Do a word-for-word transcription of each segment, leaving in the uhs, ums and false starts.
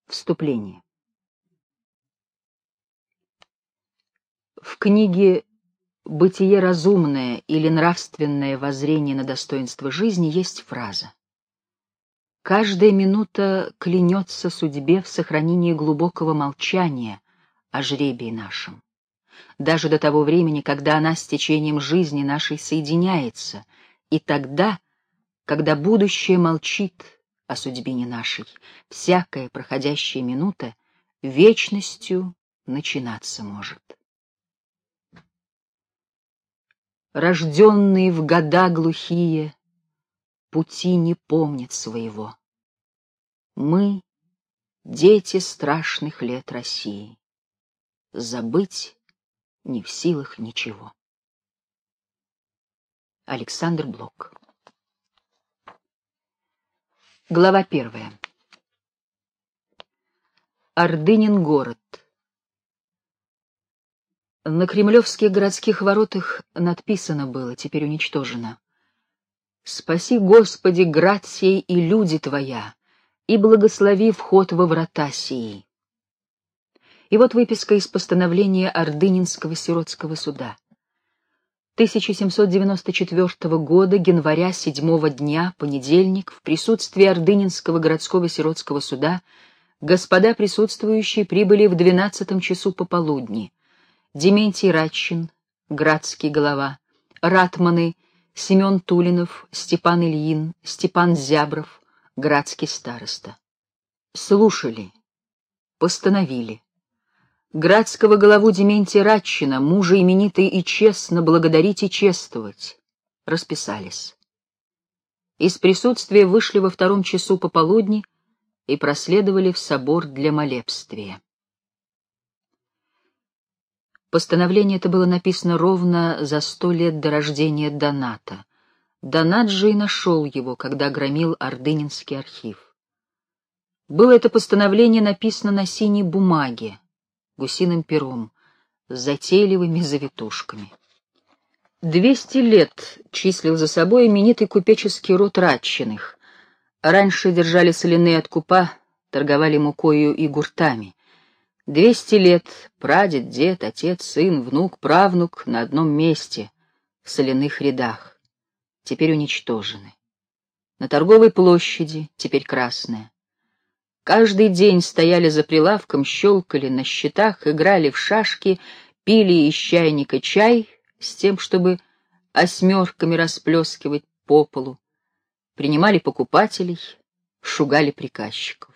Вступление. В книге «Бытие разумное» или «Нравственное воззрение на достоинство жизни» есть фраза: «Каждая минута клянется судьбе в сохранении глубокого молчания о жребии нашем, даже до того времени, когда она с течением жизни нашей соединяется, и тогда, когда будущее молчит о судьбине нашей, всякая проходящая минута вечностью начинаться может». Рожденные в года глухие пути не помнят своего. Мы — дети страшных лет России, забыть не в силах ничего. Александр Блок. Глава первая. Ордынин город. На кремлевских городских воротах надписано было, теперь уничтожено: «Спаси, Господи, град сей и люди Твоя, и благослови вход во врата сии». И вот выписка из постановления Ордынинского сиротского суда. тысяча семьсот девяносто четвёртого года, января, седьмого дня, понедельник, в присутствии Ордынинского городского сиротского суда господа присутствующие прибыли в двенадцатом часу пополудни. Дементий Радчин, градский голова, ратманы Семен Тулинов, Степан Ильин, Степан Зябров, градский староста. Слушали, постановили. Градского голову Дементия Радчина, мужа именитый и честно благодарить и чествовать. Расписались. Из присутствия вышли во втором часу пополудни и проследовали в собор для молебствия. Постановление это было написано ровно за сто лет до рождения Доната. Донат же и нашел его, когда громил Ордынинский архив. Было это постановление написано на синей бумаге, гусиным пером, с затейливыми завитушками. Двести лет числил за собой именитый купеческий род Радчиных. Раньше держали соляные откупа, торговали мукою и гуртами. Двести лет прадед, дед, отец, сын, внук, правнук на одном месте, в соляных рядах, теперь уничтожены. На торговой площади, теперь красная. Каждый день стояли за прилавком, щелкали на счетах, играли в шашки, пили из чайника чай с тем, чтобы осьмерками расплескивать по полу, принимали покупателей, шугали приказчиков.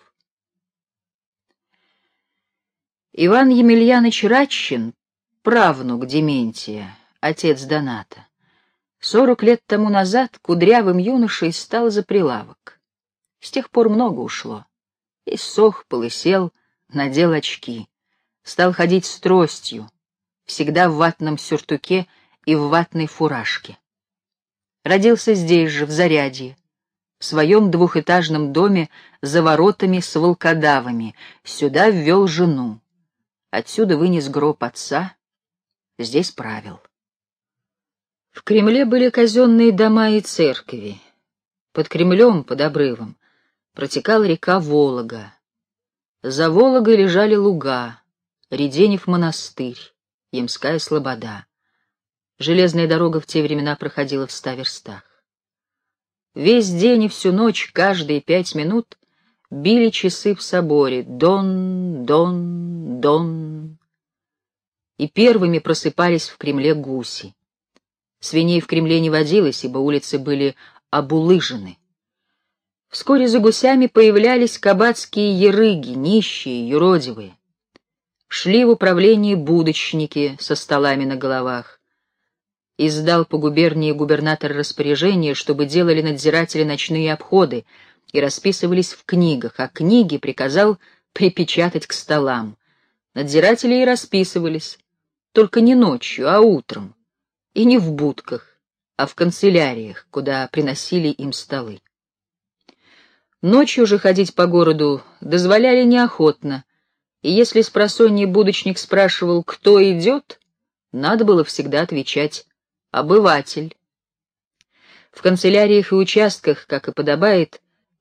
Иван Емельяныч Радчин, правнук Дементия, отец Доната, сорок лет тому назад кудрявым юношей стал за прилавок. С тех пор много ушло. Иссох, полысел, надел очки, стал ходить с тростью, всегда в ватном сюртуке и в ватной фуражке. Родился здесь же, в Зарядье, в своем двухэтажном доме за воротами с волкодавами, сюда ввел жену. Отсюда вынес гроб отца, здесь правил. В Кремле были казенные дома и церкви. Под Кремлем, под обрывом, протекала река Волога. За Вологой лежали луга, Реденев монастырь, Ямская слобода. Железная дорога в те времена проходила в ста верстах. Весь день и всю ночь, каждые пять минут, били часы в соборе: дон, дон, дон. И первыми просыпались в Кремле гуси. Свиней в Кремле не водилось, ибо улицы были обулыжены. Вскоре за гусями появлялись кабацкие ерыги, нищие, юродивые. Шли в управлении будочники со столами на головах. Издал по губернии губернатор распоряжение, чтобы делали надзиратели ночные обходы и расписывались в книгах, а книги приказал припечатать к столам. Надзиратели и расписывались, только не ночью, а утром, и не в будках, а в канцеляриях, куда приносили им столы. Ночью же ходить по городу дозволяли неохотно, и если спросонья будочник спрашивал, кто идет, надо было всегда отвечать: обыватель. В канцеляриях и участках, как и подобает,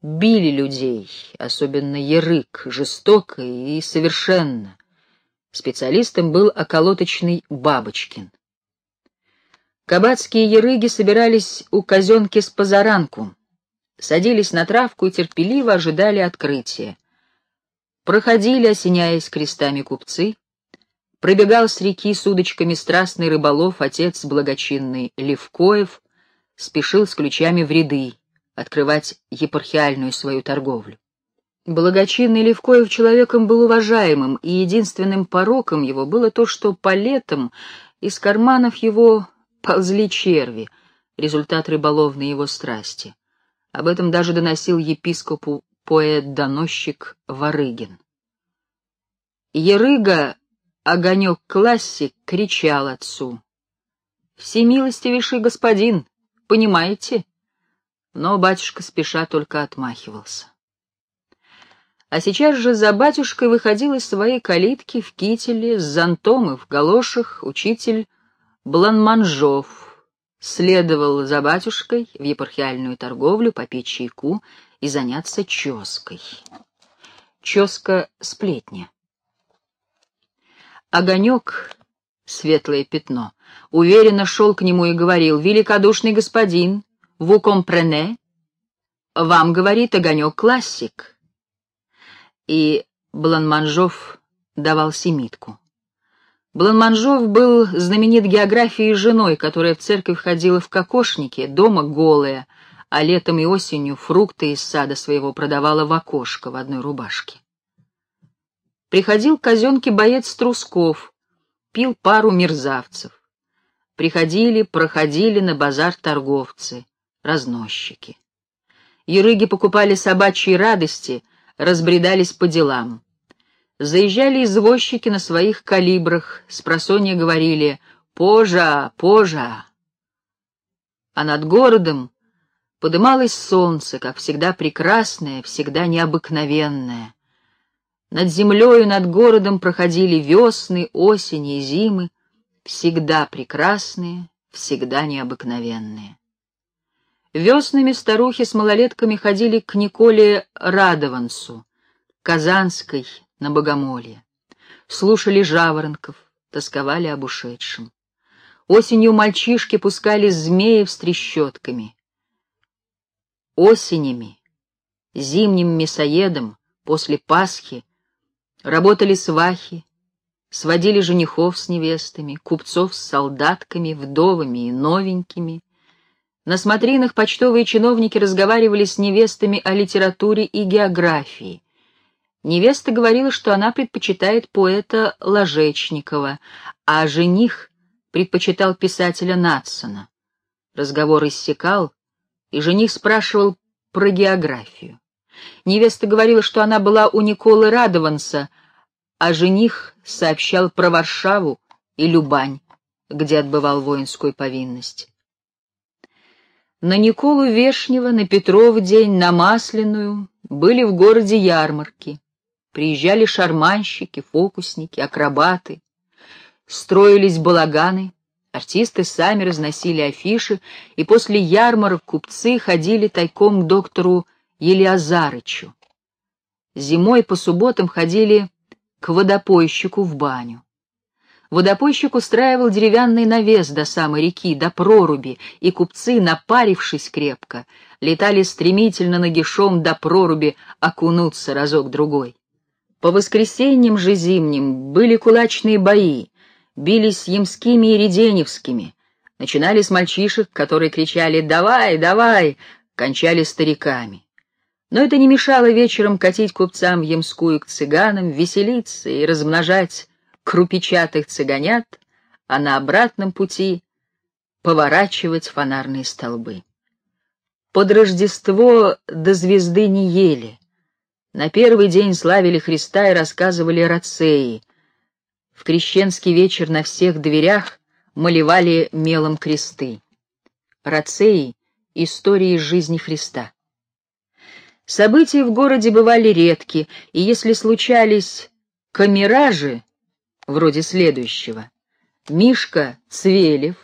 били людей, особенно Ярык, жестоко и совершенно. Специалистом был околоточный Бабочкин. Кабацкие ярыги собирались у казенки с позаранку, садились на травку и терпеливо ожидали открытия. Проходили, осеняясь крестами, купцы. Пробегал с реки с удочками страстный рыболов, отец благочинный Левкоев, спешил с ключами в ряды открывать епархиальную свою торговлю. Благочинный Левкоев человеком был уважаемым, и единственным пороком его было то, что по летам из карманов его ползли черви, результат рыболовной его страсти. Об этом даже доносил епископу поэт-доносчик Варыгин. Ярыга, огонек-классик, кричал отцу: «Всемилостивейший господин, понимаете?» Но батюшка спеша только отмахивался. А сейчас же за батюшкой выходил из своей калитки в кителе, с зонтом и в галошах учитель Бланманжов, следовал за батюшкой в епархиальную торговлю попить чайку и заняться ческой. Ческа — сплетня. Огонек, светлое пятно, уверенно шел к нему и говорил: «Великодушный господин, vous comprenez?» «Вам, — говорит, — огонек классик». И Бланманжов давал семитку. Бланманжов был знаменит географией женой, которая в церковь ходила в кокошнике, дома голая, а летом и осенью фрукты из сада своего продавала в окошко в одной рубашке. Приходил к казенке боец Трусков, пил пару мерзавцев. Приходили, проходили на базар торговцы, разносчики. Ярыги покупали собачьи радости, разбредались по делам. Заезжали извозчики на своих калибрах, спросонья говорили: «Пожа, пожа». А над городом подымалось солнце, как всегда прекрасное, всегда необыкновенное. Над землею, над городом проходили весны, осени и зимы, всегда прекрасные, всегда необыкновенные. Веснами старухи с малолетками ходили к Николе Радованцу, Казанской, на богомолье. Слушали жаворонков, тосковали об ушедшем. Осенью мальчишки пускали змеев с трещотками. Осенями, зимним мясоедом, после Пасхи работали свахи, сводили женихов с невестами, купцов с солдатками, вдовами и новенькими. На смотринах почтовые чиновники разговаривали с невестами о литературе и географии. Невеста говорила, что она предпочитает поэта Ложечникова, а жених предпочитал писателя Надсона. Разговор иссякал, и жених спрашивал про географию. Невеста говорила, что она была у Николы Радованца, а жених сообщал про Варшаву и Любань, где отбывал воинскую повинность. На Николу Вешнего, на Петров день, на Масляную были в городе ярмарки. Приезжали шарманщики, фокусники, акробаты. Строились балаганы, артисты сами разносили афиши, и после ярмарок купцы ходили тайком к доктору Елиазарычу. Зимой по субботам ходили к водопойщику в баню. Водопойщик устраивал деревянный навес до самой реки, до проруби, и купцы, напарившись крепко, летали стремительно нагишом до проруби окунуться разок-другой. По воскресеньям же зимним были кулачные бои, бились с ямскими и реденевскими, начинали с мальчишек, которые кричали «давай, давай», кончали стариками. Но это не мешало вечером катить купцам в Ямскую к цыганам, веселиться и размножать крупичатых цыганят, а на обратном пути поворачивать фонарные столбы. Под Рождество до звезды не ели. На первый день славили Христа и рассказывали рацеи. В крещенский вечер на всех дверях малевали мелом кресты. Рацеи — истории из жизни Христа. События в городе бывали редки, и если случались камеражи, вроде следующего: Мишка Цвелев,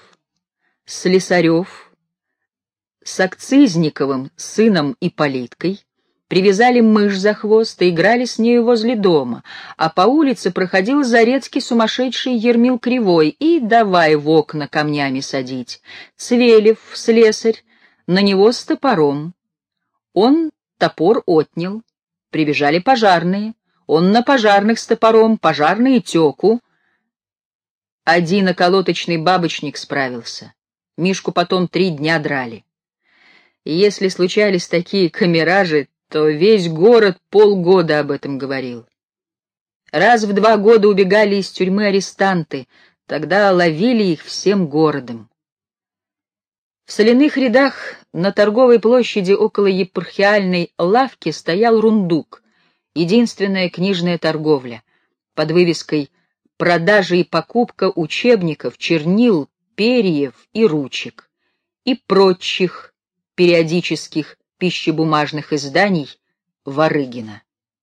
Слесарев с Акцизниковым, сыном Ипполиткой, привязали мышь за хвост и играли с нею возле дома, а по улице проходил Зарецкий сумасшедший Ермил Кривой и давай в окна камнями садить. Цвелев, слесарь, на него с топором. Он топор отнял. Прибежали пожарные. Он на пожарных с топором, пожарные теку. Один околоточный бабочник справился. Мишку потом три дня драли. И если случались такие камеражи, то весь город полгода об этом говорил. Раз в два года убегали из тюрьмы арестанты, тогда ловили их всем городом. В соляных рядах на торговой площади около епархиальной лавки стоял рундук, единственная книжная торговля, под вывеской «Продажа и покупка учебников, чернил, перьев и ручек» и прочих периодических пищебумажных изданий Варыгина.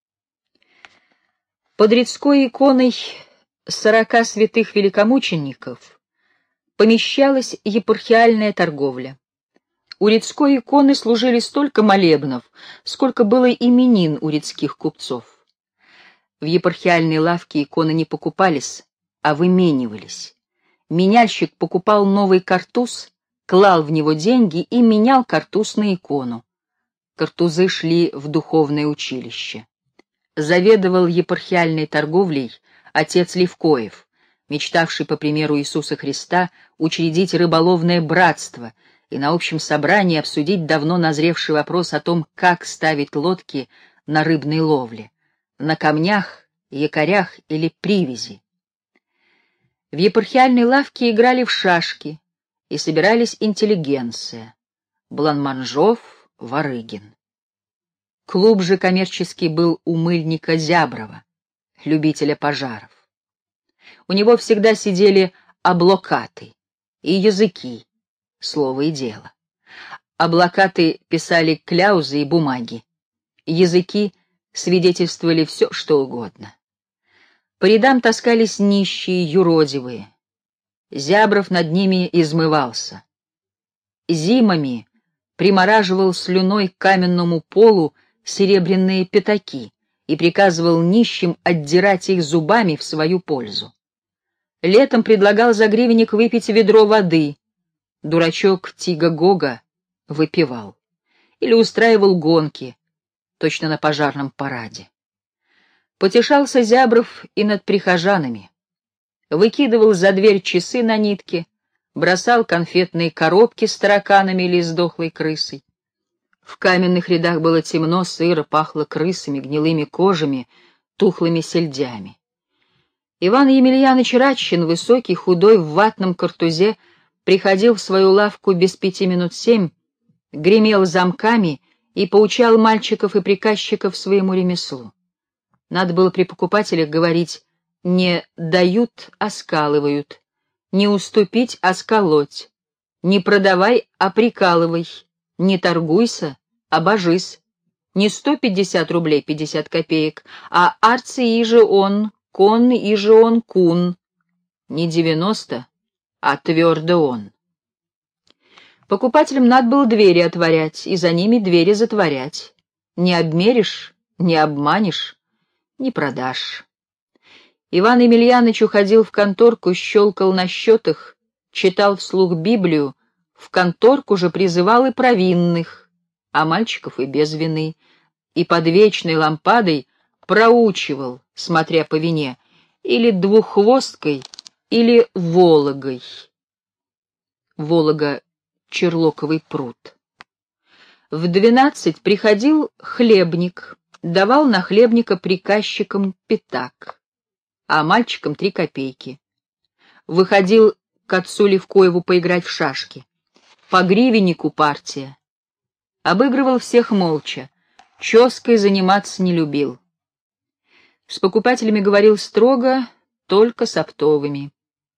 Под Ридской иконой сорока святых великомучеников помещалась епархиальная торговля. У Ридской иконы служили столько молебнов, сколько было именин у ридских купцов. В епархиальной лавке иконы не покупались, а выменивались. Меняльщик покупал новый картуз, клал в него деньги и менял картуз на икону. Картузы шли в духовное училище. Заведовал епархиальной торговлей отец Левкоев, мечтавший, по примеру Иисуса Христа, учредить рыболовное братство и на общем собрании обсудить давно назревший вопрос о том, как ставить лодки на рыбной ловле, на камнях, якорях или привязи. В епархиальной лавке играли в шашки и собирались интеллигенция, Бланманжов, Варыгин. Клуб же коммерческий был у мыльника Зяброва, любителя пожаров. У него всегда сидели облокаты и языки, слово и дело. Облокаты писали кляузы и бумаги, языки свидетельствовали все, что угодно. По рядам таскались нищие, юродивые. Зябров над ними измывался. Зимами примораживал слюной к каменному полу серебряные пятаки и приказывал нищим отдирать их зубами в свою пользу. Летом предлагал за гривенник выпить ведро воды. Дурачок Тига-Гога выпивал. Или устраивал гонки, точно на пожарном параде. Потешался Зябров и над прихожанами. Выкидывал за дверь часы на нитке, бросал конфетные коробки с тараканами или с дохлой крысой. В каменных рядах было темно, сыро, пахло крысами, гнилыми кожами, тухлыми сельдями. Иван Емельяныч Радчин, высокий, худой, в ватном картузе, приходил в свою лавку без пяти минут семь, гремел замками и поучал мальчиков и приказчиков своему ремеслу. Надо было при покупателях говорить «не дают, а скалывают», «не уступить, а сколоть», «не продавай, а прикалывай», «не торгуйся, а божись», не сто пятьдесят рублей пятьдесят копеек, а арци иже он, кон иже он кун, не девяносто, а твердо он. Покупателям надо было двери отворять и за ними двери затворять. Не обмеришь, не обманешь, не продашь. Иван Емельяныч уходил в конторку, щелкал на счетах, читал вслух Библию, в конторку же призывал и провинных, а мальчиков и без вины, и под вечной лампадой проучивал, смотря по вине, или двуххвосткой, или вологой. Волога — черлоковый пруд. В двенадцать приходил хлебник, давал на хлебника приказчикам пятак, а мальчикам три копейки. Выходил к отцу Левкоеву поиграть в шашки. По гривеннику партия. Обыгрывал всех молча, ческой заниматься не любил. С покупателями говорил строго, только с оптовыми.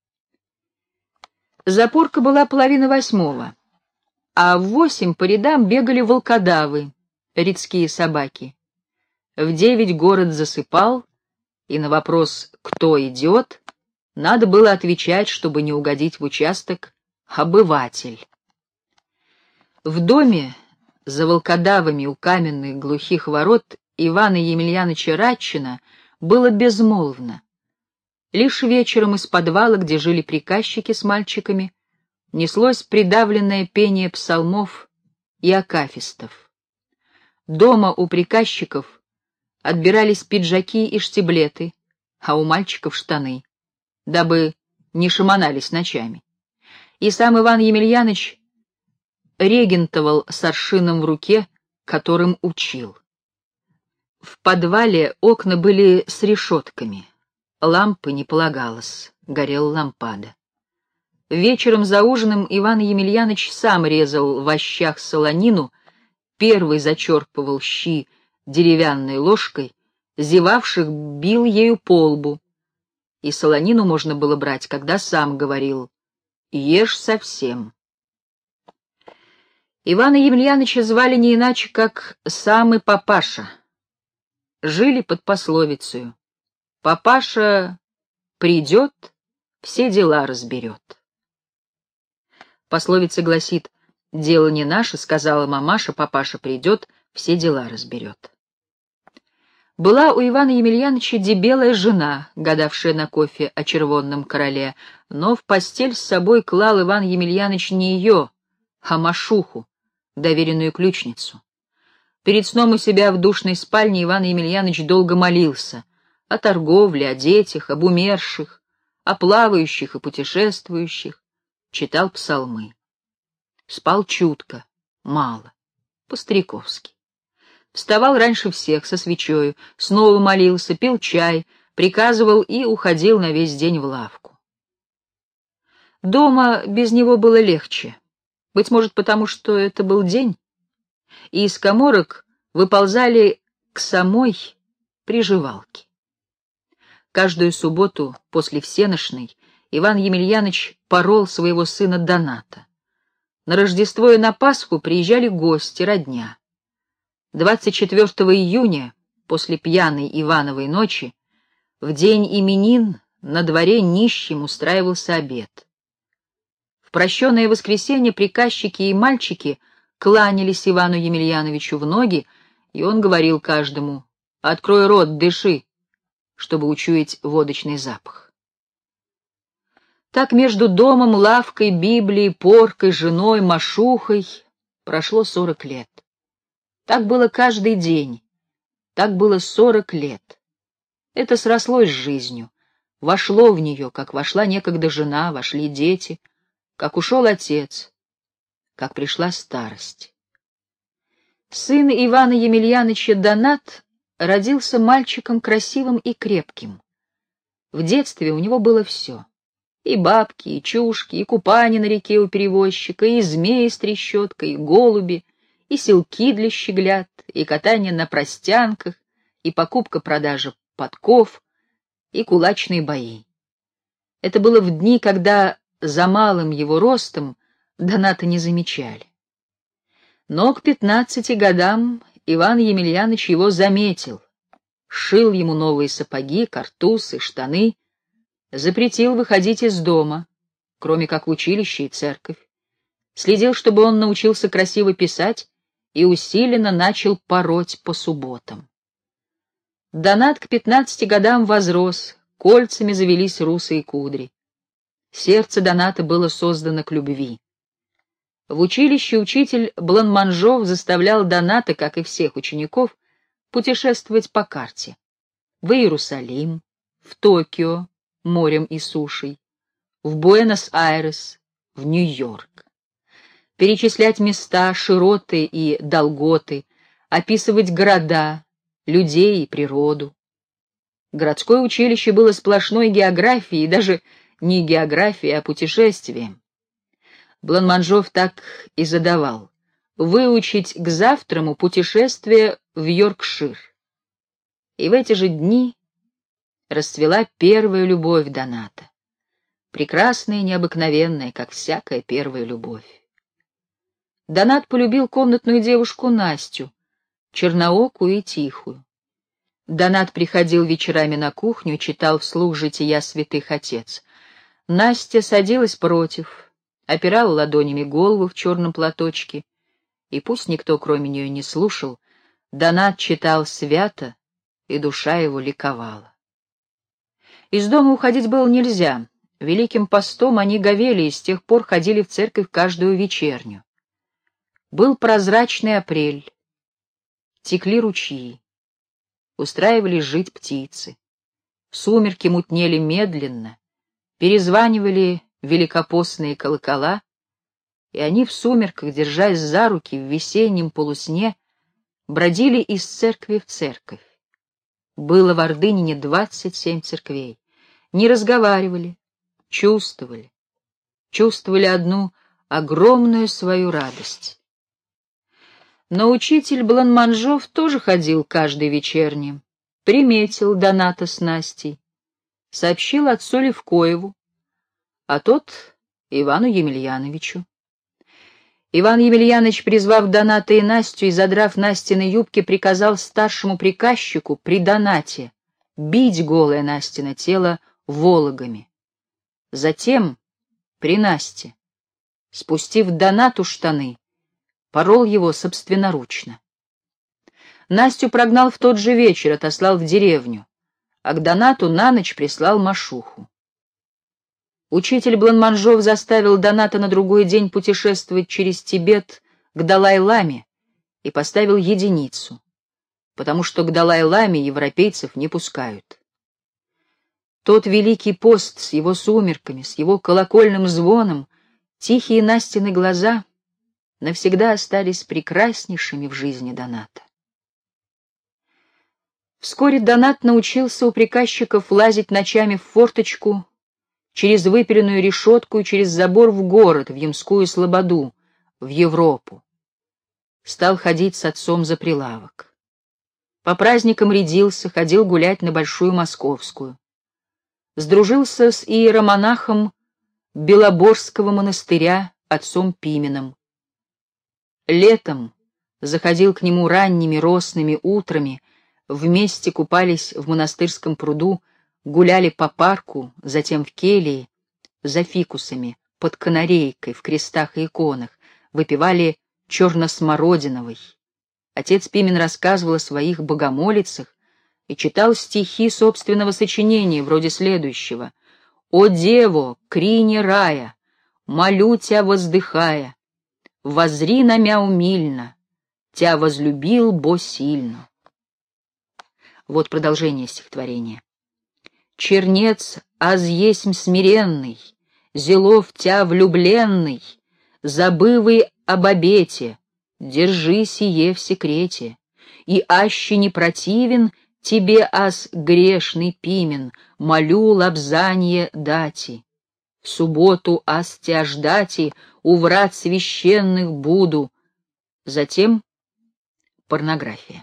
Запорка была половина восьмого, а в восемь по рядам бегали волкодавы, ридские собаки. В девять город засыпал, и на вопрос «кто идет?» надо было отвечать, чтобы не угодить в участок, «обыватель». В доме за волкодавами у каменных глухих ворот Ивана Емельяновича Радчина было безмолвно. Лишь вечером из подвала, где жили приказчики с мальчиками, неслось придавленное пение псалмов и акафистов. Дома у приказчиков отбирались пиджаки и штиблеты, а у мальчиков штаны, дабы не шаманались ночами. И сам Иван Емельяныч регентовал с аршином в руке, которым учил. В подвале окна были с решетками, лампы не полагалось, горела лампада. Вечером за ужином Иван Емельяныч сам резал в ощах солонину, первый зачерпывал щи деревянной ложкой, зевавших бил ею по лбу, и солонину можно было брать, когда сам говорил: «Ешь совсем». Ивана Емельяновича звали не иначе, как самый папаша. Жили под пословицею: «Папаша придет, все дела разберет». Пословица гласит: «Дело не наше, — сказала мамаша, — папаша придет, все дела разберет». Была у Ивана Емельяновича дебелая жена, гадавшая на кофе о червонном короле, но в постель с собой клал Иван Емельянович не ее, а Машуху, доверенную ключницу. Перед сном у себя в душной спальне Иван Емельянович долго молился о торговле, о детях, об умерших, о плавающих и путешествующих, читал псалмы. Спал чутко, мало, по-стариковски. Вставал раньше всех со свечою, снова молился, пил чай, приказывал и уходил на весь день в лавку. Дома без него было легче, быть может, потому что это был день, и из каморок выползали к самой приживалке. Каждую субботу после всенощной Иван Емельяныч порол своего сына Доната. На Рождество и на Пасху приезжали гости, родня. двадцать четвёртого июня, после пьяной Ивановой ночи, в день именин на дворе нищим устраивался обед. В прощенное воскресенье приказчики и мальчики кланялись Ивану Емельяновичу в ноги, и он говорил каждому: «Открой рот, дыши», чтобы учуять водочный запах. Так между домом, лавкой, Библией, поркой, женой, Машухой прошло сорок лет. Так было каждый день, так было сорок лет. Это срослось с жизнью, вошло в нее, как вошла некогда жена, вошли дети, как ушел отец, как пришла старость. Сын Ивана Емельяновича Донат родился мальчиком красивым и крепким. В детстве у него было все. И бабки, и чушки, и купание на реке у перевозчика, и змеи с трещоткой, и голуби, и селки для щеглят, и катание на простянках, и покупка-продажа подков, и кулачные бои. Это было в дни, когда за малым его ростом Доната не замечали. Но к пятнадцати годам Иван Емельянович его заметил, шил ему новые сапоги, картусы, штаны, запретил выходить из дома, кроме как в училище и церковь, следил, чтобы он научился красиво писать, и усиленно начал пороть по субботам. Донат к пятнадцати годам возрос, кольцами завелись русые кудри. Сердце Доната было создано к любви. В училище учитель Бланманжов заставлял Доната, как и всех учеников, путешествовать по карте. В Иерусалим, в Токио, морем и сушей, в Буэнос-Айрес, в Нью-Йорк. Перечислять места, широты и долготы, описывать города, людей и природу. Городское училище было сплошной географией, и даже не географией, а путешествием. Бланманжов так и задавал: выучить к завтраму путешествие в Йоркшир. И в эти же дни расцвела первая любовь Доната. Прекрасная и необыкновенная, как всякая первая любовь. Донат полюбил комнатную девушку Настю, черноокую и тихую. Донат приходил вечерами на кухню и читал вслух жития святых отец. Настя садилась против, опирала ладонями голову в черном платочке И пусть никто, кроме нее, не слушал, Донат читал свято, и душа его ликовала. Из дома уходить было нельзя. Великим постом они говели и с тех пор ходили в церковь каждую вечерню. Был прозрачный апрель, текли ручьи, устраивались жить птицы. Сумерки мутнели медленно, перезванивали великопостные колокола, и они в сумерках, держась за руки в весеннем полусне, бродили из церкви в церковь. Было в Ордынине двадцать семь церквей. Не разговаривали, чувствовали. Чувствовали одну огромную свою радость. Но учитель Бланманжов тоже ходил каждый вечерний, приметил Доната с Настей, сообщил отцу Левкоеву, а тот — Ивану Емельяновичу. Иван Емельянович, призвав Доната и Настю и задрав Настины юбки, приказал старшему приказчику при Донате бить голое Настино тело вологами. Затем, при Насте, спустив Донату штаны, порол его собственноручно. Настю прогнал в тот же вечер, отослал в деревню, а к Донату на ночь прислал Машуху. Учитель Бланманжов заставил Доната на другой день путешествовать через Тибет к Далай-ламе и поставил единицу, потому что к Далай-ламе европейцев не пускают. Тот великий пост с его сумерками, с его колокольным звоном, тихие Настины глаза навсегда остались прекраснейшими в жизни Доната. Вскоре Донат научился у приказчиков лазить ночами в форточку, через выпиленную решетку и через забор в город, в Ямскую слободу, в Европу. Стал ходить с отцом за прилавок. По праздникам рядился, ходил гулять на Большую Московскую. Сдружился с иеромонахом Белоборского монастыря, отцом Пименом. Летом заходил к нему ранними росными утрами, вместе купались в монастырском пруду, гуляли по парку, затем в келии, за фикусами, под канарейкой, в крестах и иконах, выпивали черносмородиновый. Отец Пимен рассказывал о своих богомолицах и читал стихи собственного сочинения, вроде следующего: «О дево, крине рая, молю тя воздыхая, воззри на мя умильно, тя возлюбил бо сильно». Вот продолжение стихотворения. «Чернец, аз есмь смиренный, зелов тя влюбленный, забывый об обете, держи сие в секрете, и аще не противен тебе, аз грешный Пимен, молю лобзанье дати. В субботу аз тя ждати, у врат священных буду». Затем порнография.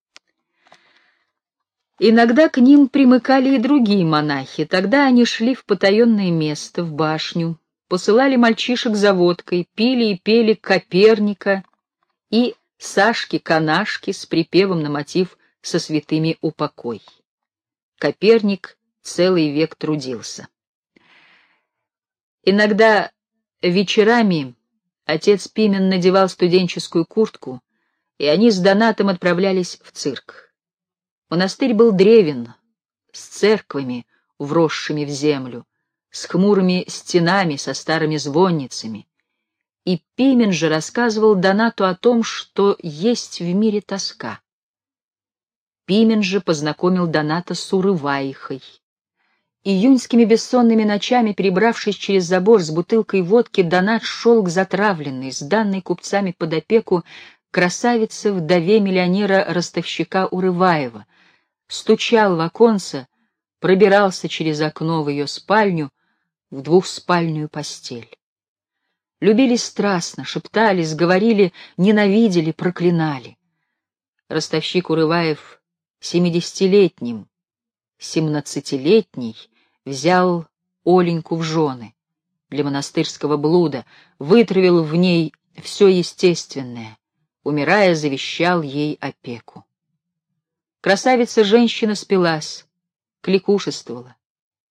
Иногда к ним примыкали и другие монахи. Тогда они шли в потаенное место, в башню, посылали мальчишек за водкой, пили и пели Коперника и Сашки-канашки с припевом на мотив «Со святыми упокой». Коперник целый век трудился. Иногда вечерами отец Пимен надевал студенческую куртку, и они с Донатом отправлялись в цирк. Монастырь был древен, с церквами, вросшими в землю, с хмурыми стенами, со старыми звонницами. И Пимен же рассказывал Донату о том, что есть в мире тоска. Пимен же познакомил Доната с Урываихой. Июньскими бессонными ночами, перебравшись через забор с бутылкой водки, Донат шел к затравленной, сданной купцами под опеку, красавице-вдове миллионера-ростовщика Урываева, стучал в оконце, пробирался через окно в ее спальню, в двухспальную постель. Любили страстно, шептались, говорили, ненавидели, проклинали. Ростовщик Урываев семидесятилетним, семнадцатилетний взял Оленьку в жены для монастырского блуда, вытравил в ней все естественное, умирая, завещал ей опеку. Красавица-женщина спилась, кликушествовала.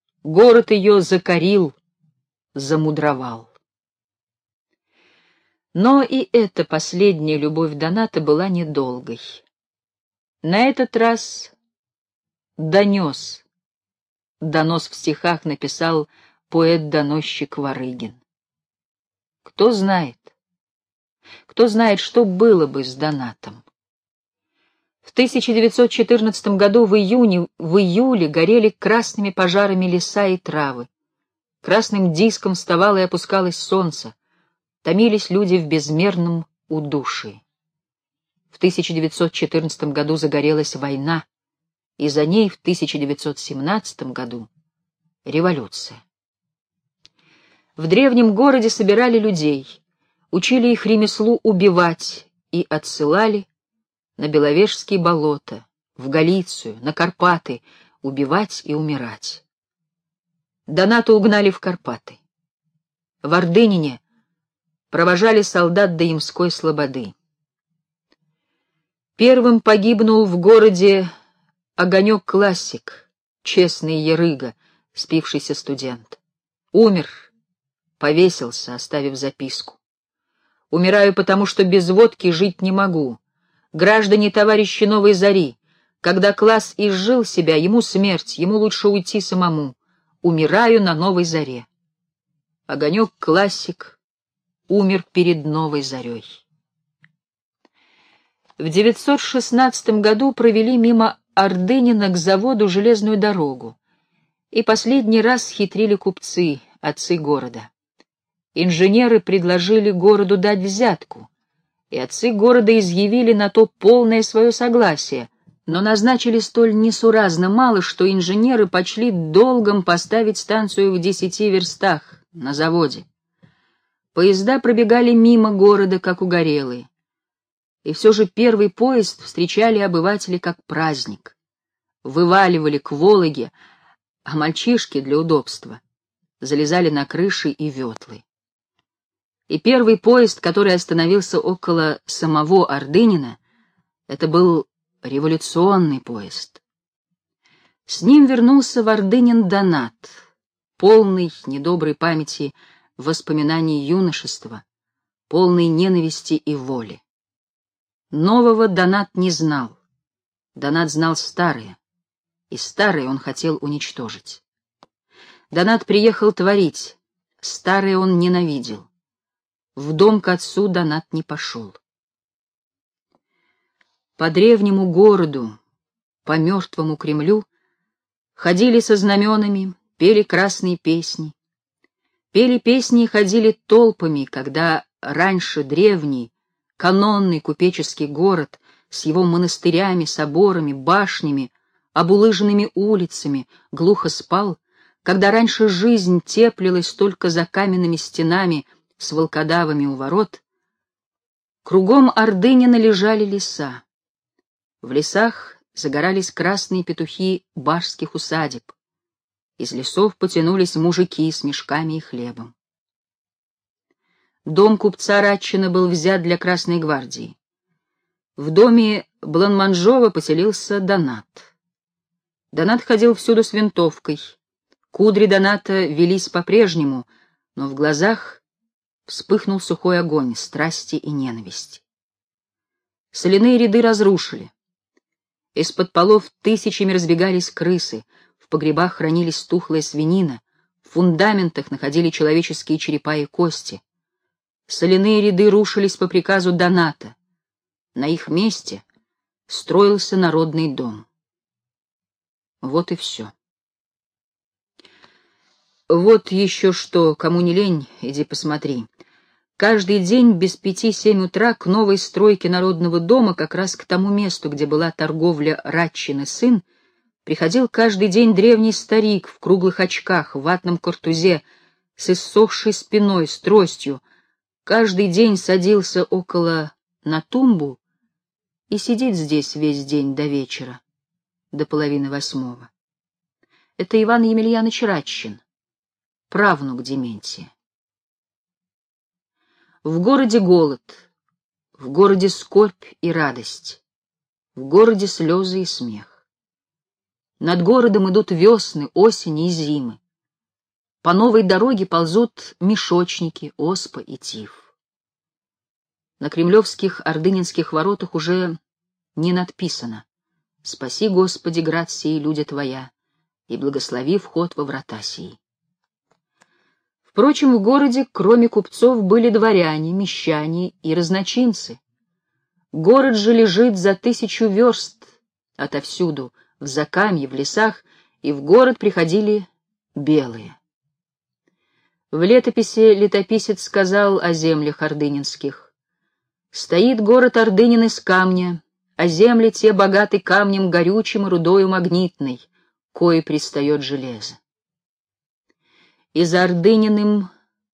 Город ее закорил, замудровал. Но и эта последняя любовь Доната была недолгой. На этот раз донес. Донос в стихах написал поэт-доносчик Варыгин. Кто знает, кто знает, что было бы с Донатом. В тысяча девятьсот четырнадцатом году в июне, в июле горели красными пожарами леса и травы. Красным диском вставало и опускалось солнце. Томились люди в безмерном удушии. В тысяча девятьсот четырнадцатом году загорелась война, и за ней в тысяча девятьсот семнадцатом году революция. В древнем городе собирали людей, учили их ремеслу убивать и отсылали на Беловежские болота, в Галицию, на Карпаты, убивать и умирать. Доната угнали в Карпаты. В Ордынине провожали солдат до Ямской слободы. Первым погибнул в городе Огонек-классик, честный ерыга, спившийся студент. Умер, повесился, оставив записку. «Умираю, потому что без водки жить не могу. Граждане товарищи Новой Зари, когда класс изжил себя, ему смерть, ему лучше уйти самому. Умираю на Новой Заре». Огонек-классик умер перед Новой Зарей. В девятьсот шестнадцатом году провели мимо Ордынина к заводу железную дорогу, и последний раз хитрили купцы, отцы города. Инженеры предложили городу дать взятку, и отцы города изъявили на то полное свое согласие, но назначили столь несуразно мало, что инженеры почли долгом поставить станцию в десяти верстах на заводе. Поезда пробегали мимо города, как угорелые. И все же первый поезд встречали обыватели как праздник. Вываливали к Вологе, а мальчишки для удобства залезали на крыши и ветлы. И первый поезд, который остановился около самого Ордынина, это был революционный поезд. С ним вернулся в Ордынин Донат, полный недоброй памяти воспоминаний юношества, полный ненависти и воли. Нового Донат не знал. Донат знал старое, и старое он хотел уничтожить. Донат приехал творить, старое он ненавидел. В дом к отцу Донат не пошел. По древнему городу, по мертвому Кремлю ходили со знаменами, пели красные песни. Пели песни и ходили толпами, когда раньше древний, канонный купеческий город с его монастырями, соборами, башнями, обулыженными улицами глухо спал, когда раньше жизнь теплилась только за каменными стенами с волкодавами у ворот, кругом Ордынина лежали леса. В лесах загорались красные петухи башских усадеб. Из лесов потянулись мужики с мешками и хлебом. Дом купца Радчина был взят для Красной гвардии. В доме Бланманжова поселился Донат. Донат ходил всюду с винтовкой. Кудри Доната велись по-прежнему, но в глазах вспыхнул сухой огонь страсти и ненависти. Соляные ряды разрушили. Из-под полов тысячами разбегались крысы, в погребах хранились тухлая свинина, в фундаментах находили человеческие черепа и кости. Соляные ряды рушились по приказу Доната. На их месте строился народный дом. Вот и все. Вот еще что, кому не лень, иди посмотри. Каждый день без пяти-семь утра к новой стройке народного дома, как раз к тому месту, где была торговля Радчин и сын, приходил каждый день древний старик в круглых очках, в ватном картузе, с иссохшей спиной, с тростью. Каждый день садился около на тумбу и сидит здесь весь день до вечера, до половины восьмого. Это Иван Емельяныч Радчин, правнук Дементия. В городе голод, в городе скорбь и радость, в городе слезы и смех. Над городом идут весны, осени и зимы. По новой дороге ползут мешочники, оспа и тиф. На кремлевских ордынинских воротах уже не надписано: «Спаси, Господи, град сей, люди Твоя, и благослови вход во врата сии». Впрочем, в городе, кроме купцов, были дворяне, мещане и разночинцы. Город же лежит за тысячу верст отовсюду, в закамье, в лесах, и в город приходили белые. В летописи летописец сказал о землях ордынинских: «Стоит город Ордынин из камня, а земли те богаты камнем горючим и рудою магнитной, кое пристает железо. И за Ордыниным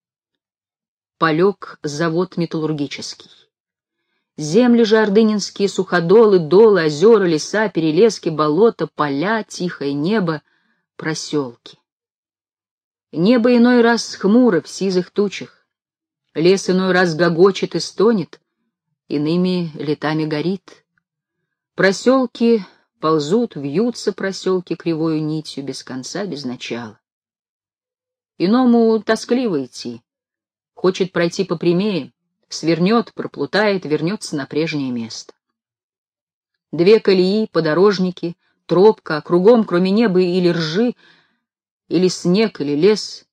полег завод металлургический. Земли же ордынинские, суходолы, долы, озера, леса, перелески, болота, поля, тихое небо, проселки. Небо иной раз хмуро в сизых тучах, лес иной раз гогочет и стонет, иными летами горит. Проселки ползут, вьются проселки кривою нитью, без конца, без начала. Иному тоскливо идти, хочет пройти попрямее, свернет, проплутает, вернется на прежнее место. Две колеи, подорожники, тропка, а кругом, кроме неба, или ржи, или снег, или лес,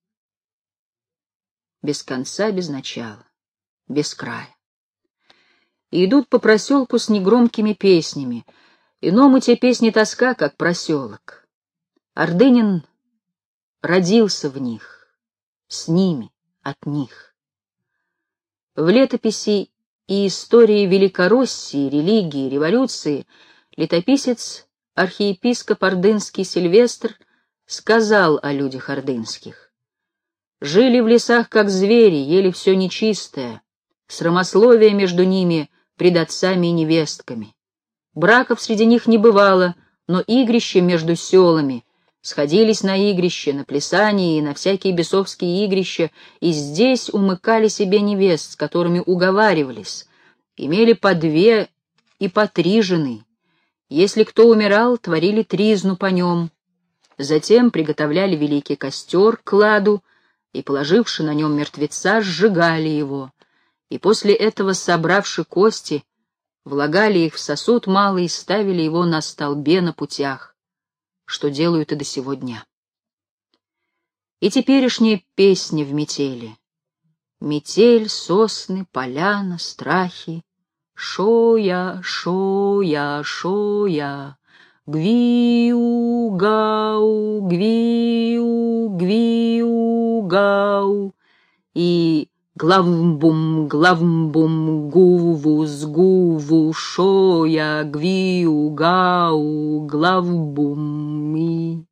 без конца, без начала, без края. И идут по проселку с негромкими песнями. Иному те песни тоска, как проселок. Ордынин родился в них, с ними, от них. В летописи и истории Великороссии, религии, революции летописец, архиепископ ордынский Сильвестр сказал о людях ордынских: «Жили в лесах, как звери, ели все нечистое, срамословие между ними пред отцами и невестками. Браков среди них не бывало, но игрища между селами, сходились на игрище, на плясание и на всякие бесовские игрища, и здесь умыкали себе невест, с которыми уговаривались, имели по две и по три жены. Если кто умирал, творили тризну по нем. Затем приготовляли великий костер к ладу, и, положивши на нем мертвеца, сжигали его, и после этого, собравши кости, влагали их в сосуд малый и ставили его на столбе на путях, что делают и до сего дня. И теперешняя песня в метели. Метель, сосны, поляна, страхи. Шоя, шоя, шоя, гвиу, гау, гвиу, гвиу, гау. И главбум, главбум, гувус, гуву, шоя, гвиу, гау, главбум, и...